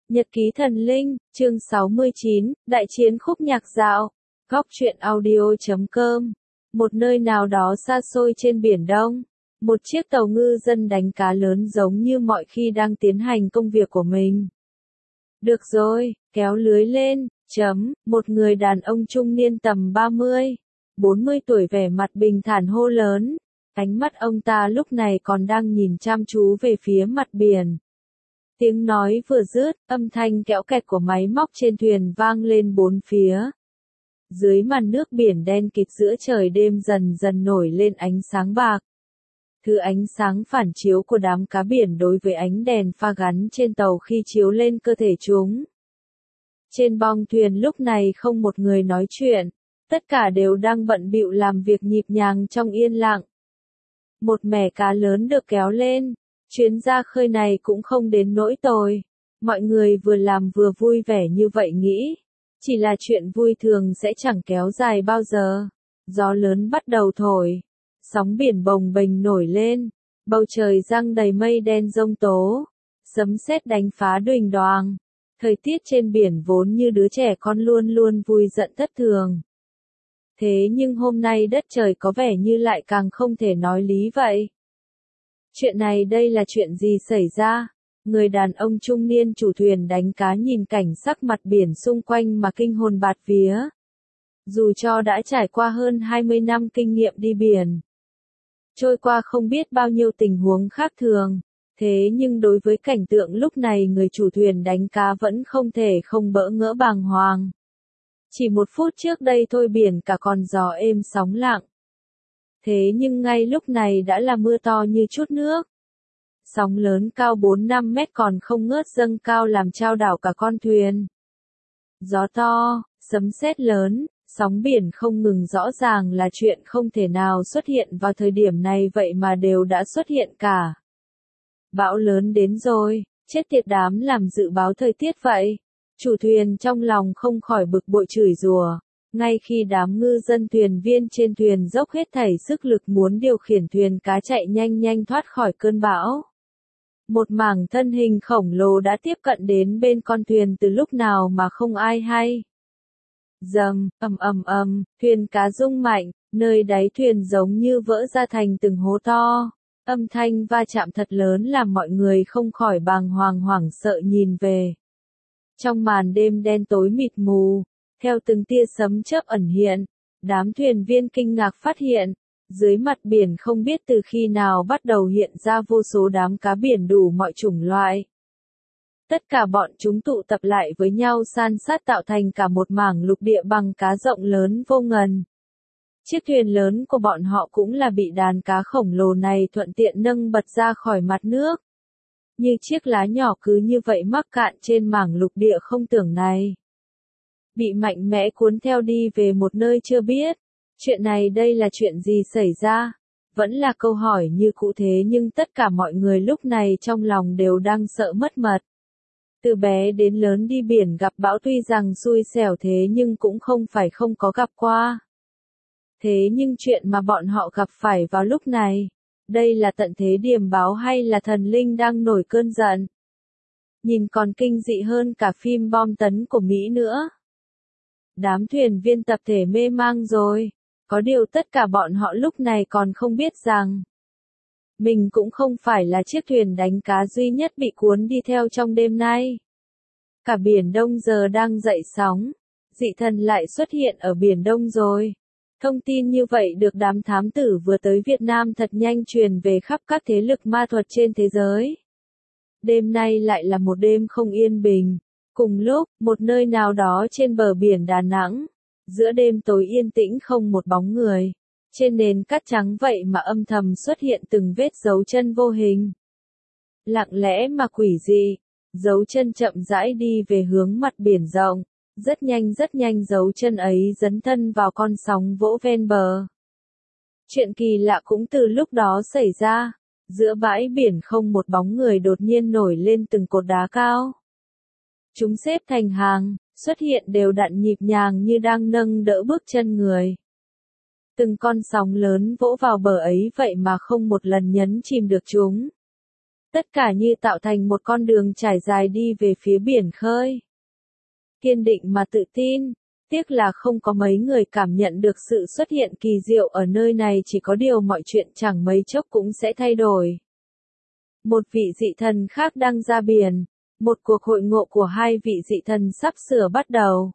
Nhật ký thần linh, chương 69, Đại chiến khúc nhạc dạo. Góc truyện audio.com. Một nơi nào đó xa xôi trên Biển Đông, một chiếc tàu ngư dân đánh cá lớn giống như mọi khi đang tiến hành công việc của mình. Được rồi, kéo lưới lên, một người đàn ông trung niên tầm 30-40 tuổi vẻ mặt bình thản hô lớn. Ánh mắt ông ta lúc này còn đang nhìn chăm chú về phía mặt biển. Tiếng nói vừa dứt, âm thanh kẽo kẹt của máy móc trên thuyền vang lên bốn phía. Dưới màn nước biển đen kịt giữa trời đêm dần dần nổi lên ánh sáng bạc. Thứ ánh sáng phản chiếu của đám cá biển đối với ánh đèn pha gắn trên tàu khi chiếu lên cơ thể chúng. Trên bong thuyền lúc này không một người nói chuyện, tất cả đều đang bận bịu làm việc nhịp nhàng trong yên lặng. Một mẻ cá lớn được kéo lên. Chuyến ra khơi này cũng không đến nỗi tồi. Mọi người vừa làm vừa vui vẻ như vậy nghĩ. Chỉ là chuyện vui thường sẽ chẳng kéo dài bao giờ. Gió lớn bắt đầu thổi. Sóng biển bồng bềnh nổi lên. Bầu trời giăng đầy mây đen giông tố. Sấm sét đánh phá đuềnh đoàng. Thời tiết trên biển vốn như đứa trẻ con luôn luôn vui giận thất thường. Thế nhưng hôm nay đất trời có vẻ như lại càng không thể nói lý vậy. Chuyện này đây là chuyện gì xảy ra? Người đàn ông trung niên chủ thuyền đánh cá nhìn cảnh sắc mặt biển xung quanh mà kinh hồn bạt vía. Dù cho đã trải qua hơn 20 năm kinh nghiệm đi biển, trôi qua không biết bao nhiêu tình huống khác thường, thế nhưng đối với cảnh tượng lúc này người chủ thuyền đánh cá vẫn không thể không bỡ ngỡ bàng hoàng. Chỉ một phút trước đây thôi biển cả còn gió êm sóng lặng. Thế nhưng ngay lúc này đã là mưa to như chút nước. Sóng lớn cao 4-5 mét còn không ngớt dâng cao làm chao đảo cả con thuyền. Gió to, sấm sét lớn, sóng biển không ngừng rõ ràng là chuyện không thể nào xuất hiện vào thời điểm này vậy mà đều đã xuất hiện cả. Bão lớn đến rồi, chết tiệt đám làm dự báo thời tiết vậy. Chủ thuyền trong lòng không khỏi bực bội chửi rủa. Ngay khi đám ngư dân thuyền viên trên thuyền dốc hết thảy sức lực muốn điều khiển thuyền cá chạy nhanh nhanh thoát khỏi cơn bão. Một mảng thân hình khổng lồ đã tiếp cận đến bên con thuyền từ lúc nào mà không ai hay. Dầm, thuyền cá rung mạnh, nơi đáy thuyền giống như vỡ ra thành từng hố to. Âm thanh va chạm thật lớn làm mọi người không khỏi bàng hoàng hoảng sợ nhìn về. Trong màn đêm đen tối mịt mù, theo từng tia sấm chớp ẩn hiện, đám thuyền viên kinh ngạc phát hiện, dưới mặt biển không biết từ khi nào bắt đầu hiện ra vô số đám cá biển đủ mọi chủng loại. Tất cả bọn chúng tụ tập lại với nhau san sát tạo thành cả một mảng lục địa bằng cá rộng lớn vô ngần. Chiếc thuyền lớn của bọn họ cũng là bị đàn cá khổng lồ này thuận tiện nâng bật ra khỏi mặt nước. Như chiếc lá nhỏ cứ như vậy mắc cạn trên mảng lục địa không tưởng này. Bị mạnh mẽ cuốn theo đi về một nơi chưa biết. Chuyện này đây là chuyện gì xảy ra? Vẫn là câu hỏi như cũ thế nhưng tất cả mọi người lúc này trong lòng đều đang sợ mất mật. Từ bé đến lớn đi biển gặp bão tuy rằng xui xẻo thế nhưng cũng không phải không có gặp qua. Thế nhưng chuyện mà bọn họ gặp phải vào lúc này, đây là tận thế điềm báo hay là thần linh đang nổi cơn giận? Nhìn còn kinh dị hơn cả phim bom tấn của Mỹ nữa. Đám thuyền viên tập thể mê mang rồi. Có điều tất cả bọn họ lúc này còn không biết rằng mình cũng không phải là chiếc thuyền đánh cá duy nhất bị cuốn đi theo trong đêm nay. Cả Biển Đông giờ đang dậy sóng. Dị thần lại xuất hiện ở Biển Đông rồi. Thông tin như vậy được đám thám tử vừa tới Việt Nam thật nhanh truyền về khắp các thế lực ma thuật trên thế giới. Đêm nay lại là một đêm không yên bình. Cùng lúc, một nơi nào đó trên bờ biển Đà Nẵng, giữa đêm tối yên tĩnh không một bóng người. Trên nền cát trắng vậy mà âm thầm xuất hiện từng vết dấu chân vô hình. Lặng lẽ mà quỷ dị, dấu chân chậm rãi đi về hướng mặt biển rộng. Rất nhanh dấu chân ấy dấn thân vào con sóng vỗ ven bờ. Chuyện kỳ lạ cũng từ lúc đó xảy ra. Giữa bãi biển không một bóng người đột nhiên nổi lên từng cột đá cao. Chúng xếp thành hàng, xuất hiện đều đặn nhịp nhàng như đang nâng đỡ bước chân người. Từng con sóng lớn vỗ vào bờ ấy vậy mà không một lần nhấn chìm được chúng. Tất cả như tạo thành một con đường trải dài đi về phía biển khơi. Kiên định mà tự tin, tiếc là không có mấy người cảm nhận được sự xuất hiện kỳ diệu ở nơi này, chỉ có điều mọi chuyện chẳng mấy chốc cũng sẽ thay đổi. Một vị dị thần khác đang ra biển, một cuộc hội ngộ của hai vị dị thần sắp sửa bắt đầu.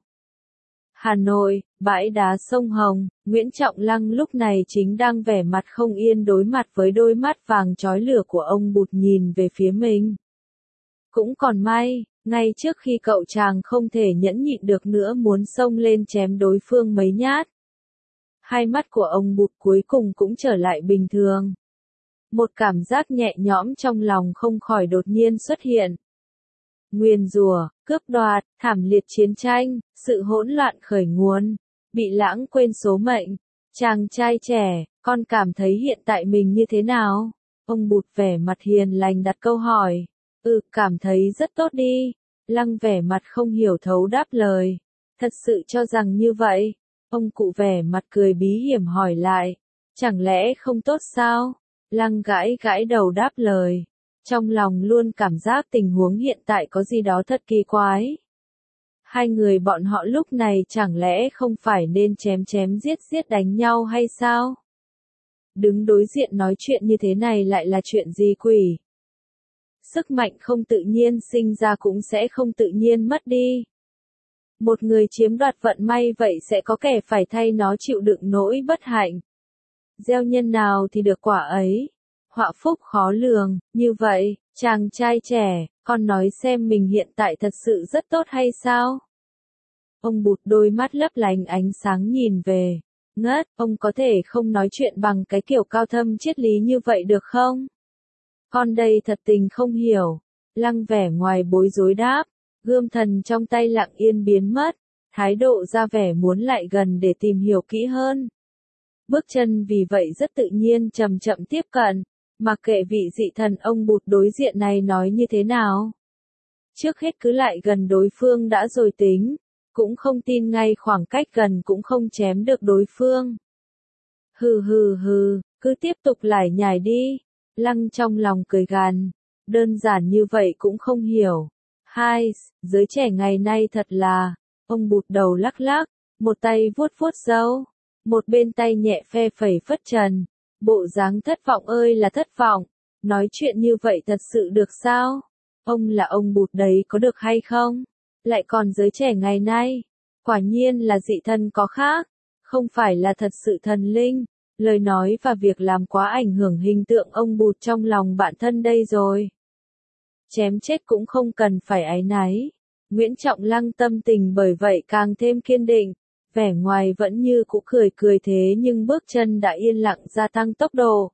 Hà Nội, bãi đá sông Hồng, Nguyễn Trọng Lăng lúc này chính đang vẻ mặt không yên đối mặt với đôi mắt vàng chói lửa của ông Bụt nhìn về phía mình. Cũng còn may, ngay trước khi cậu chàng không thể nhẫn nhịn được nữa muốn xông lên chém đối phương mấy nhát. Hai mắt của ông Bụt cuối cùng cũng trở lại bình thường. Một cảm giác nhẹ nhõm trong lòng không khỏi đột nhiên xuất hiện. Nguyền rủa, cướp đoạt, thảm liệt chiến tranh, sự hỗn loạn khởi nguồn, bị lãng quên số mệnh. Chàng trai trẻ, con cảm thấy hiện tại mình như thế nào? Ông Bụt vẻ mặt hiền lành đặt câu hỏi. Cảm thấy rất tốt đi. Lăng vẻ mặt không hiểu thấu đáp lời. Thật sự cho rằng như vậy? Ông cụ vẻ mặt cười bí hiểm hỏi lại. Chẳng lẽ không tốt sao? Lăng gãi gãi đầu đáp lời. Trong lòng luôn cảm giác tình huống hiện tại có gì đó thật kỳ quái. Hai người bọn họ lúc này chẳng lẽ không phải nên chém chém giết giết đánh nhau hay sao? Đứng đối diện nói chuyện như thế này lại là chuyện gì quỷ? Sức mạnh không tự nhiên sinh ra cũng sẽ không tự nhiên mất đi. Một người chiếm đoạt vận may vậy sẽ có kẻ phải thay nó chịu đựng nỗi bất hạnh. Gieo nhân nào thì được quả ấy. Họa phúc khó lường, như vậy, chàng trai trẻ, con nói xem mình hiện tại thật sự rất tốt hay sao? Ông Bụt đôi mắt lấp lánh ánh sáng nhìn về. Ngất, ông có thể không nói chuyện bằng cái kiểu cao thâm triết lý như vậy được không? Con đây thật tình không hiểu. Lăng vẻ ngoài bối rối đáp, gươm thần trong tay lặng yên biến mất, thái độ ra vẻ muốn lại gần để tìm hiểu kỹ hơn. Bước chân vì vậy rất tự nhiên chậm chậm tiếp cận, mặc kệ vị dị thần ông Bụt đối diện này nói như thế nào. Trước hết cứ lại gần đối phương đã rồi tính, cũng không tin ngay khoảng cách gần cũng không chém được đối phương. Hừ, cứ tiếp tục lải nhải đi. Lăng trong lòng cười gằn, đơn giản như vậy cũng không hiểu. Hai, giới trẻ ngày nay thật là, ông Bụt đầu lắc lắc, một tay vuốt vuốt râu, một bên tay nhẹ phe phẩy phất trần, bộ dáng thất vọng ơi là thất vọng, nói chuyện như vậy thật sự được sao? Ông là ông Bụt đấy có được hay không? Lại còn giới trẻ ngày nay, quả nhiên là dị thần có khác, không phải là thật sự thần linh. Lời nói và việc làm quá ảnh hưởng hình tượng ông Bụt trong lòng bạn thân đây rồi. Chém chết cũng không cần phải áy náy. Nguyễn Trọng Lăng tâm tình bởi vậy càng thêm kiên định, vẻ ngoài vẫn như cũ cười cười thế nhưng bước chân đã yên lặng gia tăng tốc độ.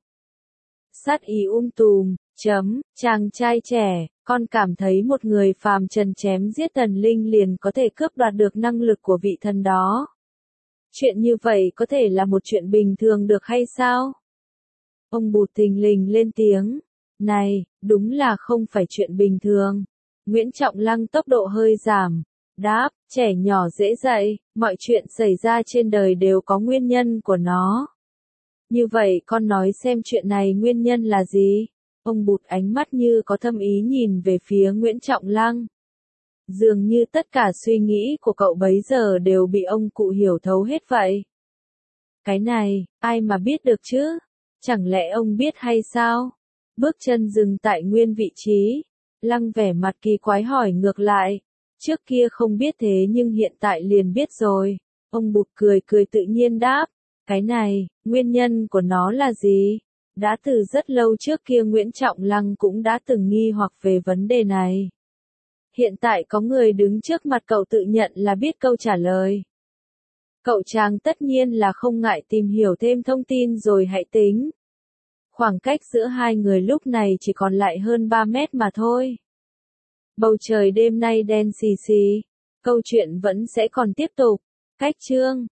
Sát ý tùm, chàng trai trẻ, con cảm thấy một người phàm trần chém giết thần linh liền có thể cướp đoạt được năng lực của vị thần đó. Chuyện như vậy có thể là một chuyện bình thường được hay sao? Ông Bụt thình lình lên tiếng. Này, đúng là không phải chuyện bình thường. Nguyễn Trọng Lăng tốc độ hơi giảm. Đáp, trẻ nhỏ dễ dạy, mọi chuyện xảy ra trên đời đều có nguyên nhân của nó. Như vậy con nói xem chuyện này nguyên nhân là gì? Ông Bụt ánh mắt như có thâm ý nhìn về phía Nguyễn Trọng Lăng. Dường như tất cả suy nghĩ của cậu bấy giờ đều bị ông cụ hiểu thấu hết vậy. Cái này, ai mà biết được chứ? Chẳng lẽ ông biết hay sao? Bước chân dừng tại nguyên vị trí. Lăng vẻ mặt kỳ quái hỏi ngược lại. Trước kia không biết thế nhưng hiện tại liền biết rồi. Ông Bụt cười cười tự nhiên đáp. Cái này, nguyên nhân của nó là gì? Đã từ rất lâu trước kia Nguyễn Trọng Lăng cũng đã từng nghi hoặc về vấn đề này. Hiện tại có người đứng trước mặt cậu tự nhận là biết câu trả lời. Cậu chàng tất nhiên là không ngại tìm hiểu thêm thông tin rồi hãy tính. Khoảng cách giữa hai người lúc này chỉ còn lại hơn 3 mét mà thôi. Bầu trời đêm nay đen xì xì. Câu chuyện vẫn sẽ còn tiếp tục. Cách chương